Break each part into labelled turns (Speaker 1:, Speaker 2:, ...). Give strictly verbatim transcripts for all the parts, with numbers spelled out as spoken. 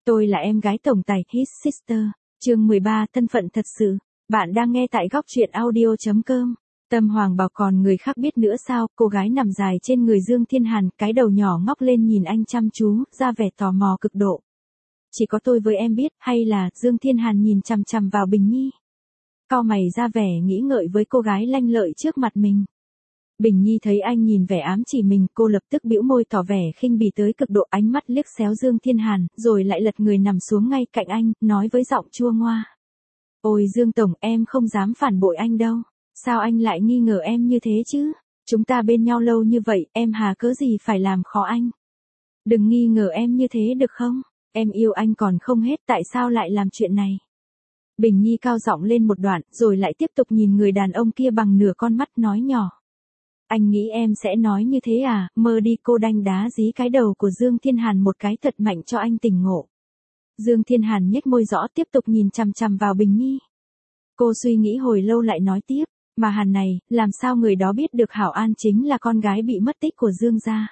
Speaker 1: Tôi là em gái tổng tài His Sister, chương mười ba thân phận thật sự. Bạn đang nghe tại góc truyện audio chấm com. Tâm Hoàng bảo còn người khác biết nữa sao, cô gái nằm dài trên người Dương Thiên Hàn, cái đầu nhỏ ngóc lên nhìn anh chăm chú, ra vẻ tò mò cực độ. Chỉ có tôi với em biết, hay là, Dương Thiên Hàn nhìn chằm chằm vào Bình Nhi. Cau mày ra vẻ nghĩ ngợi với cô gái lanh lợi trước mặt mình. Bình Nhi thấy anh nhìn vẻ ám chỉ mình, cô lập tức bĩu môi tỏ vẻ khinh bỉ tới cực độ, ánh mắt liếc xéo Dương Thiên Hàn, rồi lại lật người nằm xuống ngay cạnh anh, nói với giọng chua ngoa. Ôi Dương Tổng, em không dám phản bội anh đâu. Sao anh lại nghi ngờ em như thế chứ? Chúng ta bên nhau lâu như vậy, em hà cớ gì phải làm khó anh? Đừng nghi ngờ em như thế được không? Em yêu anh còn không hết, tại sao lại làm chuyện này? Bình Nhi cao giọng lên một đoạn, rồi lại tiếp tục nhìn người đàn ông kia bằng nửa con mắt nói nhỏ. Anh nghĩ em sẽ nói như thế à, mơ đi. Cô đanh đá dí cái đầu của Dương Thiên Hàn một cái thật mạnh cho anh tỉnh ngộ. Dương Thiên Hàn nhếch môi rõ tiếp tục nhìn chằm chằm vào Bình Nhi. Cô suy nghĩ hồi lâu lại nói tiếp, mà Hàn này, làm sao người đó biết được Hảo An chính là con gái bị mất tích của Dương gia?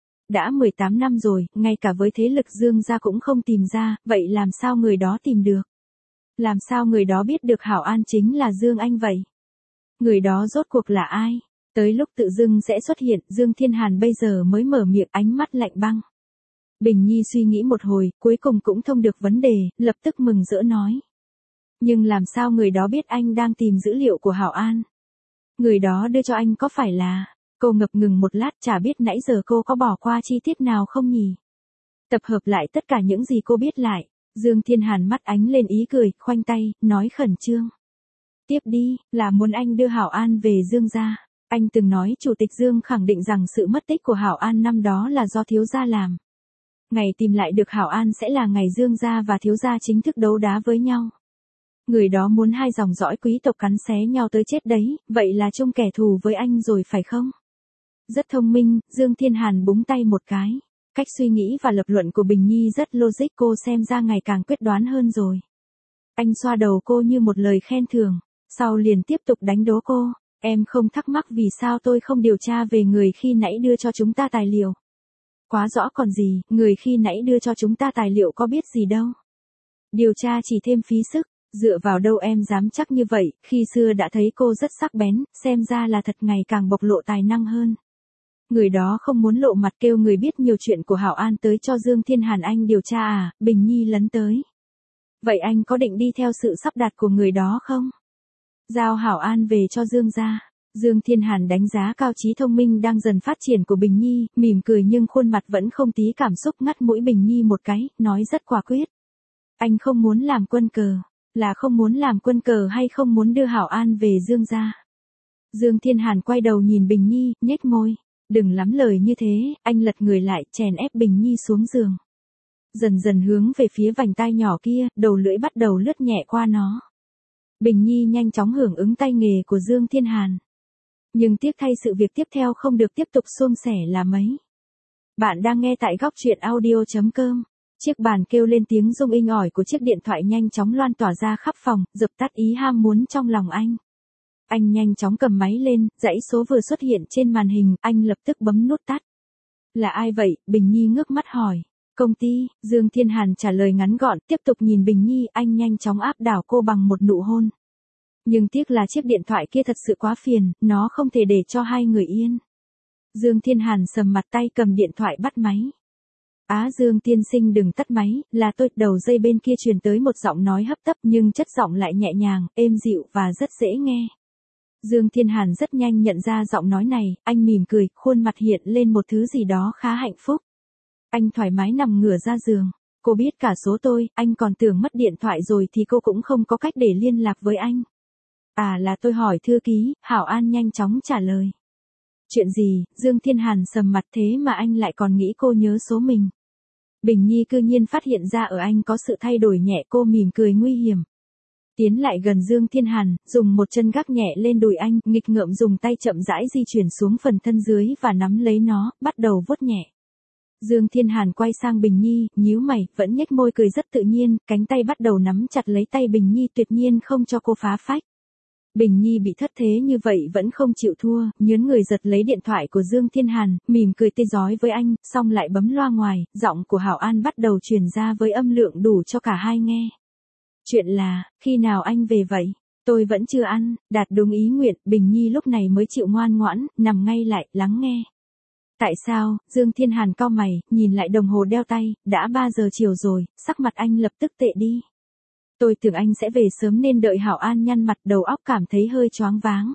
Speaker 1: Đã mười tám năm rồi, ngay cả với thế lực Dương gia cũng không tìm ra, vậy làm sao người đó tìm được? Làm sao người đó biết được Hảo An chính là Dương Anh vậy? Người đó rốt cuộc là ai? Tới lúc tự dưng sẽ xuất hiện, Dương Thiên Hàn bây giờ mới mở miệng, ánh mắt lạnh băng. Bình Nhi suy nghĩ một hồi, cuối cùng cũng thông được vấn đề, lập tức mừng rỡ nói. Nhưng làm sao người đó biết anh đang tìm dữ liệu của Hảo An? Người đó đưa cho anh có phải là... Cô ngập ngừng một lát, chả biết nãy giờ cô có bỏ qua chi tiết nào không nhỉ? Tập hợp lại tất cả những gì cô biết lại, Dương Thiên Hàn mắt ánh lên ý cười, khoanh tay, nói khẩn trương. Tiếp đi, là muốn anh đưa Hảo An về Dương gia. Anh từng nói Chủ tịch Dương khẳng định rằng sự mất tích của Hảo An năm đó là do thiếu gia làm. Ngày tìm lại được Hảo An sẽ là ngày Dương gia và thiếu gia chính thức đấu đá với nhau. Người đó muốn hai dòng dõi quý tộc cắn xé nhau tới chết đấy, vậy là chung kẻ thù với anh rồi phải không? Rất thông minh, Dương Thiên Hàn búng tay một cái. Cách suy nghĩ và lập luận của Bình Nhi rất logic, cô xem ra ngày càng quyết đoán hơn rồi. Anh xoa đầu cô như một lời khen thưởng, sau liền tiếp tục đánh đố cô. Em không thắc mắc vì sao tôi không điều tra về người khi nãy đưa cho chúng ta tài liệu. Quá rõ còn gì, người khi nãy đưa cho chúng ta tài liệu có biết gì đâu. Điều tra chỉ thêm phí sức, dựa vào đâu em dám chắc như vậy, khi xưa đã thấy cô rất sắc bén, xem ra là thật ngày càng bộc lộ tài năng hơn. Người đó không muốn lộ mặt kêu người biết nhiều chuyện của Hảo An tới cho Dương Thiên Hàn anh điều tra à, Bình Nhi lấn tới. Vậy anh có định đi theo sự sắp đặt của người đó không? Giao Hảo An về cho Dương gia. Dương Thiên Hàn đánh giá cao trí thông minh đang dần phát triển của Bình Nhi, mỉm cười nhưng khuôn mặt vẫn không tí cảm xúc, ngắt mũi Bình Nhi một cái, nói rất quả quyết. Anh không muốn làm quân cờ, là không muốn làm quân cờ hay không muốn đưa Hảo An về Dương gia? Dương Thiên Hàn quay đầu nhìn Bình Nhi, nhếch môi. Đừng lắm lời như thế, anh lật người lại, chèn ép Bình Nhi xuống giường. Dần dần hướng về phía vành tai nhỏ kia, đầu lưỡi bắt đầu lướt nhẹ qua nó. Bình Nhi nhanh chóng hưởng ứng tay nghề của Dương Thiên Hàn. Nhưng tiếc thay sự việc tiếp theo không được tiếp tục suôn sẻ là mấy. Bạn đang nghe tại góc truyện audio chấm com. Chiếc bàn kêu lên, tiếng rung inh ỏi của chiếc điện thoại nhanh chóng loan tỏa ra khắp phòng, dập tắt ý ham muốn trong lòng anh. Anh nhanh chóng cầm máy lên, dãy số vừa xuất hiện trên màn hình, anh lập tức bấm nút tắt. Là ai vậy? Bình Nhi ngước mắt hỏi. Công ty, Dương Thiên Hàn trả lời ngắn gọn, tiếp tục nhìn Bình Nhi, anh nhanh chóng áp đảo cô bằng một nụ hôn. Nhưng tiếc là chiếc điện thoại kia thật sự quá phiền, nó không thể để cho hai người yên. Dương Thiên Hàn sầm mặt, tay cầm điện thoại bắt máy. Á Dương tiên sinh đừng tắt máy, là tôi. Đầu dây bên kia truyền tới một giọng nói hấp tấp nhưng chất giọng lại nhẹ nhàng, êm dịu và rất dễ nghe. Dương Thiên Hàn rất nhanh nhận ra giọng nói này, anh mỉm cười, khuôn mặt hiện lên một thứ gì đó khá hạnh phúc. Anh thoải mái nằm ngửa ra giường. Cô biết cả số tôi, anh còn tưởng mất điện thoại rồi thì cô cũng không có cách để liên lạc với anh. À là tôi hỏi thư ký, Hảo An nhanh chóng trả lời. Chuyện gì? Dương Thiên Hàn sầm mặt, thế mà anh lại còn nghĩ cô nhớ số mình. Bình Nhi cư nhiên phát hiện ra ở anh có sự thay đổi nhẹ, cô mỉm cười nguy hiểm. Tiến lại gần Dương Thiên Hàn, dùng một chân gác nhẹ lên đùi anh, nghịch ngợm dùng tay chậm rãi di chuyển xuống phần thân dưới và nắm lấy nó, bắt đầu vuốt nhẹ. Dương Thiên Hàn quay sang Bình Nhi, nhíu mày, vẫn nhếch môi cười rất tự nhiên, cánh tay bắt đầu nắm chặt lấy tay Bình Nhi, tuyệt nhiên không cho cô phá phách. Bình Nhi bị thất thế như vậy vẫn không chịu thua, nhớn người giật lấy điện thoại của Dương Thiên Hàn, mỉm cười tươi rói với anh, xong lại bấm loa ngoài, giọng của Hảo An bắt đầu truyền ra với âm lượng đủ cho cả hai nghe. Chuyện là, khi nào anh về vậy? Tôi vẫn chưa ăn, đạt đúng ý nguyện, Bình Nhi lúc này mới chịu ngoan ngoãn, nằm ngay lại, lắng nghe. Tại sao? Dương Thiên Hàn cau mày, nhìn lại đồng hồ đeo tay, đã ba giờ chiều rồi, sắc mặt anh lập tức tệ đi. Tôi tưởng anh sẽ về sớm nên đợi Hảo An nhăn mặt, đầu óc cảm thấy hơi choáng váng.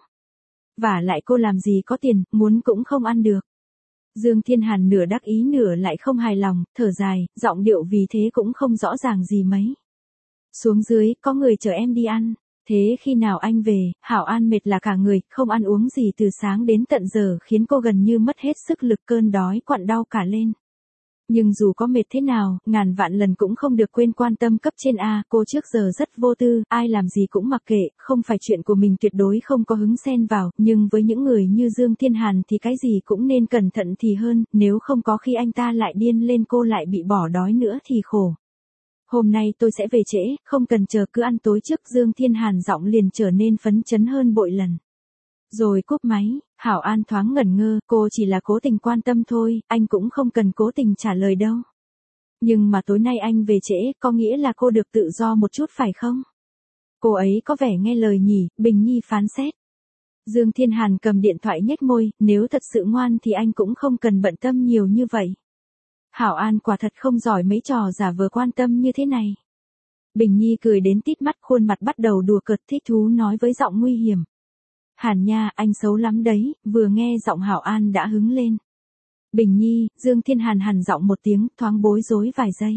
Speaker 1: Vả lại cô làm gì có tiền, muốn cũng không ăn được. Dương Thiên Hàn nửa đắc ý nửa lại không hài lòng, thở dài, giọng điệu vì thế cũng không rõ ràng gì mấy. Xuống dưới, có người chờ em đi ăn. Thế khi nào anh về? Hảo An mệt là cả người, không ăn uống gì từ sáng đến tận giờ khiến cô gần như mất hết sức lực, cơn đói quặn đau cả lên. Nhưng dù có mệt thế nào, ngàn vạn lần cũng không được quên quan tâm cấp trên a, cô trước giờ rất vô tư, ai làm gì cũng mặc kệ, không phải chuyện của mình tuyệt đối không có hứng xen vào, nhưng với những người như Dương Thiên Hàn thì cái gì cũng nên cẩn thận thì hơn, nếu không có khi anh ta lại điên lên cô lại bị bỏ đói nữa thì khổ. Hôm nay tôi sẽ về trễ, không cần chờ, cứ ăn tối trước. Dương Thiên Hàn giọng liền trở nên phấn chấn hơn bội lần. Rồi cúp máy, Hảo An thoáng ngẩn ngơ, cô chỉ là cố tình quan tâm thôi, anh cũng không cần cố tình trả lời đâu. Nhưng mà tối nay anh về trễ, có nghĩa là cô được tự do một chút phải không? Cô ấy có vẻ nghe lời nhỉ, Bình Nhi phán xét. Dương Thiên Hàn cầm điện thoại nhếch môi, nếu thật sự ngoan thì anh cũng không cần bận tâm nhiều như vậy. Hảo An quả thật không giỏi mấy trò giả vờ quan tâm như thế này. Bình Nhi cười đến tít mắt, khuôn mặt bắt đầu đùa cợt, thích thú nói với giọng nguy hiểm. Hàn nha, anh xấu lắm đấy, vừa nghe giọng Hảo An đã hứng lên. Bình Nhi, Dương Thiên Hàn hằn giọng một tiếng, thoáng bối rối vài giây.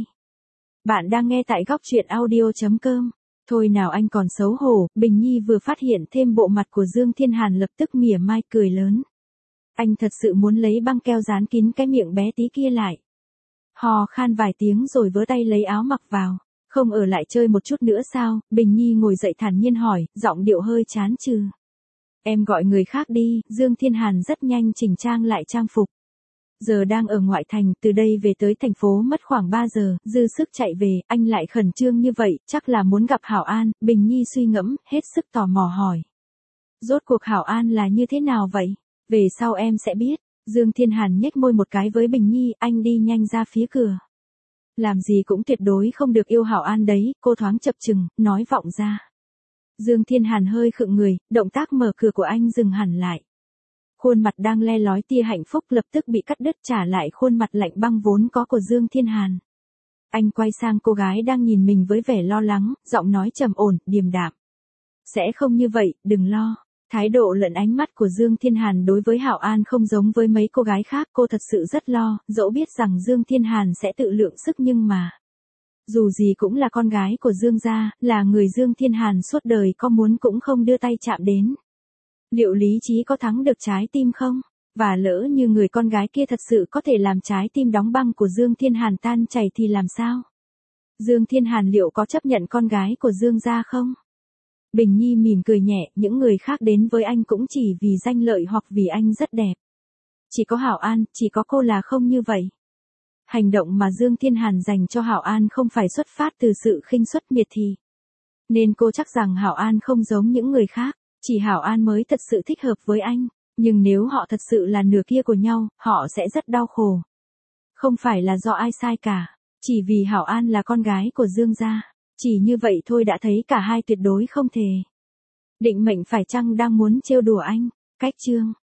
Speaker 1: Bạn đang nghe tại góc truyện audio chấm com. Thôi nào anh còn xấu hổ, Bình Nhi vừa phát hiện thêm bộ mặt của Dương Thiên Hàn lập tức mỉa mai cười lớn. Anh thật sự muốn lấy băng keo dán kín cái miệng bé tí kia lại. Hò khan vài tiếng rồi vớ tay lấy áo mặc vào. Không ở lại chơi một chút nữa sao? Bình Nhi ngồi dậy thản nhiên hỏi, giọng điệu hơi chán chừ. Em gọi người khác đi. Dương Thiên Hàn rất nhanh chỉnh trang lại trang phục. Giờ đang ở ngoại thành, từ đây về tới thành phố mất khoảng ba giờ, dư sức chạy về, anh lại khẩn trương như vậy, chắc là muốn gặp Hảo An. Bình Nhi suy ngẫm, hết sức tò mò hỏi. Rốt cuộc Hảo An là như thế nào vậy? Về sau em sẽ biết. Dương Thiên Hàn nhếch môi một cái với Bình Nhi, anh đi nhanh ra phía cửa. Làm gì cũng tuyệt đối không được yêu Hảo An đấy, cô thoáng chập chừng, nói vọng ra. Dương Thiên Hàn hơi khựng người, động tác mở cửa của anh dừng hẳn lại. Khuôn mặt đang le lói tia hạnh phúc lập tức bị cắt đứt, trả lại khuôn mặt lạnh băng vốn có của Dương Thiên Hàn. Anh quay sang cô gái đang nhìn mình với vẻ lo lắng, giọng nói trầm ổn, điềm đạm. Sẽ không như vậy, đừng lo. Thái độ lẫn ánh mắt của Dương Thiên Hàn đối với Hảo An không giống với mấy cô gái khác, cô thật sự rất lo, dẫu biết rằng Dương Thiên Hàn sẽ tự lượng sức nhưng mà. Dù gì cũng là con gái của Dương gia, là người Dương Thiên Hàn suốt đời có muốn cũng không đưa tay chạm đến. Liệu lý trí có thắng được trái tim không? Và lỡ như người con gái kia thật sự có thể làm trái tim đóng băng của Dương Thiên Hàn tan chảy thì làm sao? Dương Thiên Hàn liệu có chấp nhận con gái của Dương gia không? Bình Nhi mỉm cười nhẹ, những người khác đến với anh cũng chỉ vì danh lợi hoặc vì anh rất đẹp. Chỉ có Hảo An, chỉ có cô là không như vậy. Hành động mà Dương Thiên Hàn dành cho Hảo An không phải xuất phát từ sự khinh suất miệt thị. Nên cô chắc rằng Hảo An không giống những người khác, chỉ Hảo An mới thật sự thích hợp với anh. Nhưng nếu họ thật sự là nửa kia của nhau, họ sẽ rất đau khổ. Không phải là do ai sai cả, chỉ vì Hảo An là con gái của Dương gia. Chỉ như vậy thôi đã thấy cả hai tuyệt đối không thể. Định mệnh phải chăng đang muốn trêu đùa anh? Cách chương